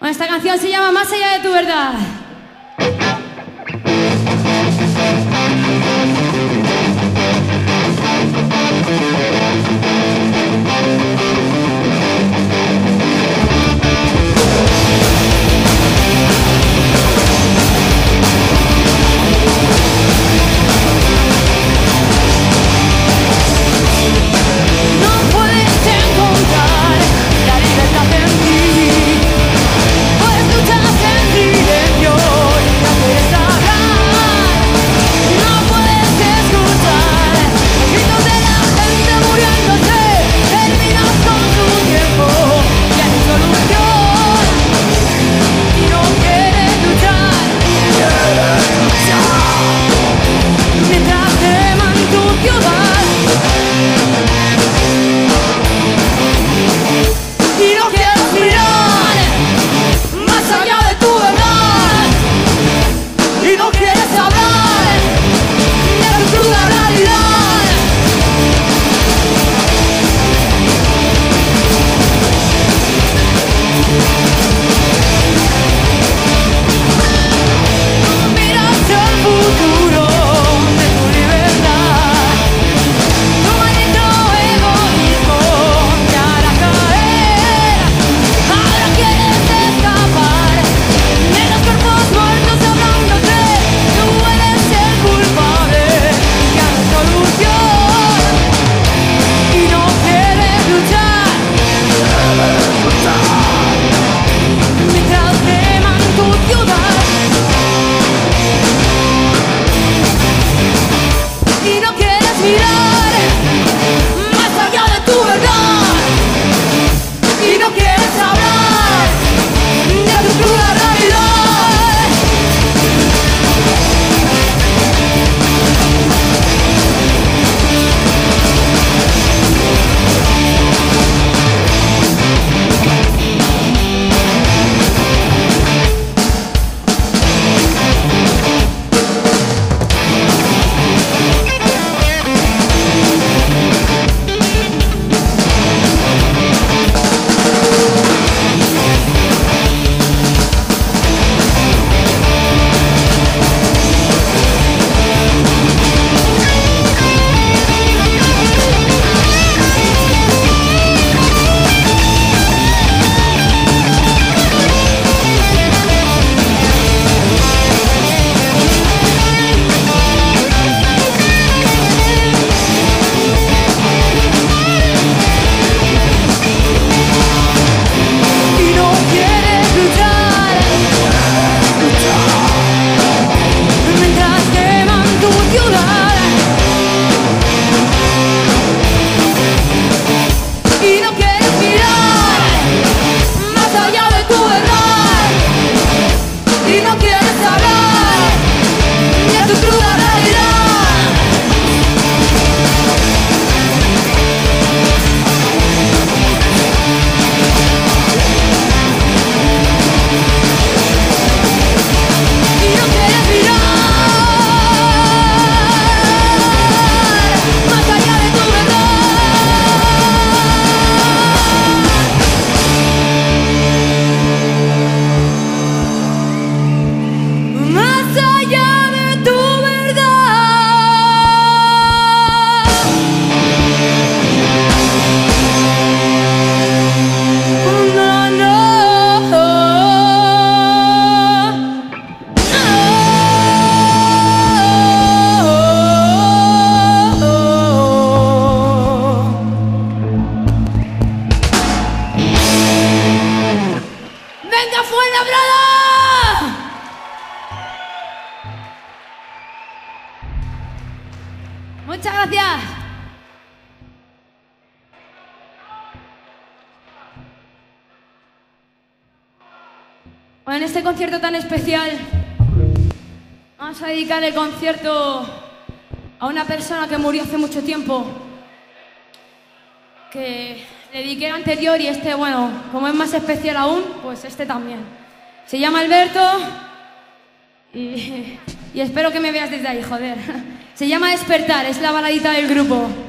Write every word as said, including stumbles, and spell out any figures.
Bueno, esta canción se llama Más allá de tu verdad. Muchas gracias. Bueno, en este concierto tan especial vamos a dedicar el concierto a una persona que murió hace mucho tiempo, que le dediqué el anterior y este, bueno, como es más especial aún, pues este también. Se llama Alberto y, y espero que me veas desde ahí, joder. Se llama Despertar, es la baladita del grupo.